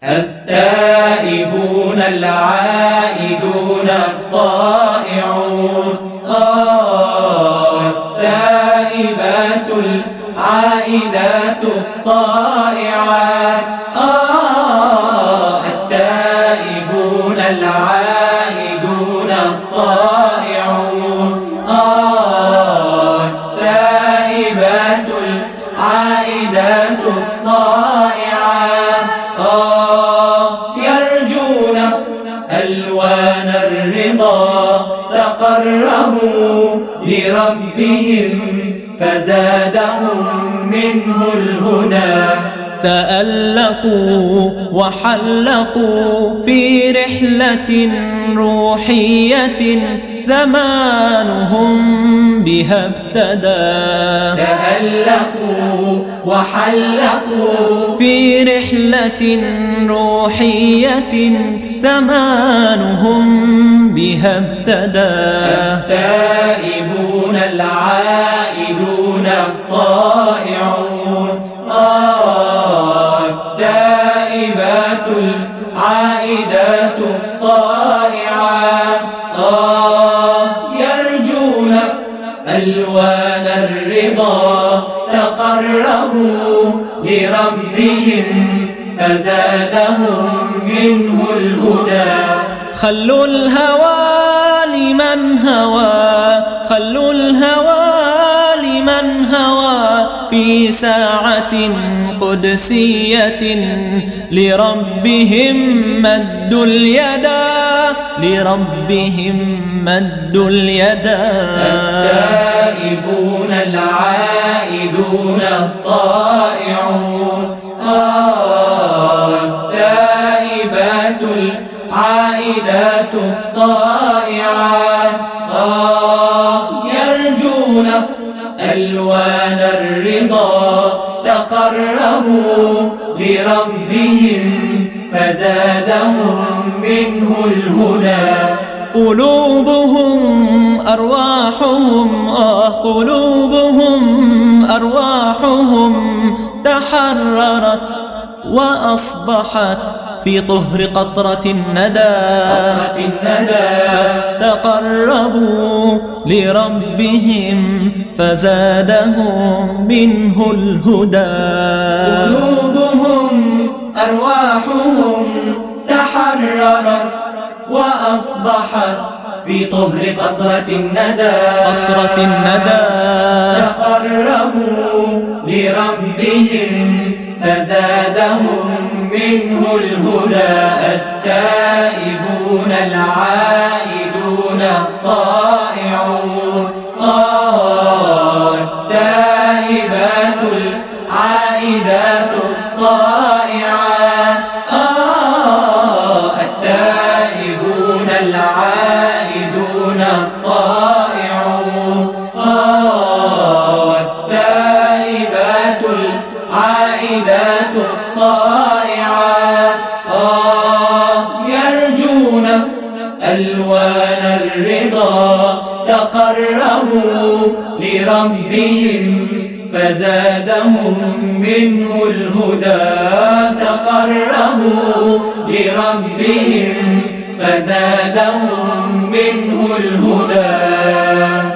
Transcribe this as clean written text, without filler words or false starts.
التائبون العائدون الطائعون التائبات العائدات الطائعات التائبون العائدون الطائعون التائبات العائدات الطائعات يرجون ألوان الرضا تقربوا لربهم فزادهم منه الهدى تألقوا وحلقوا في رحلة روحية زمانهم بها ابتدى تألقوا وحلقوا في رحلة روحية زمانهم بها ابتدى التائبون العائدون الطائعون التائبات العائدات الطائعات يرجون ألوان الرضا تقربوا لربهم فزادهم منه الهدى خلوا الهوى لمن هوى خلوا الهوى لمن هوى في ساعة قدسية لربهم مدوا اليدا لربهم مدوا اليدا التائبون العائدون الطائعون التائبات العائدات الطائعات يرجون ألوان الرضا تقربوا لربهم فزادهم منه الهدى قلوبهم أرواحهم قلوبهم أرواحهم تحررت وأصبحت في طهر قطرة الندى تقربوا لربهم فزادهم منه الهدى قلوبهم أرواحهم تحررت وأصبحت في طهر قطرة الندى تقربوا لربهم فزادهم منه الهدى التائبون العائدون الطائعون التائبات العائدات الطائعات التائبون العائدون الطائعون التائبات العائدات الطائعات يرجون ألوان الرضا تقربوا لربهم فزادهم منه الهدى تقربوا لربهم فزادهم منه الهدى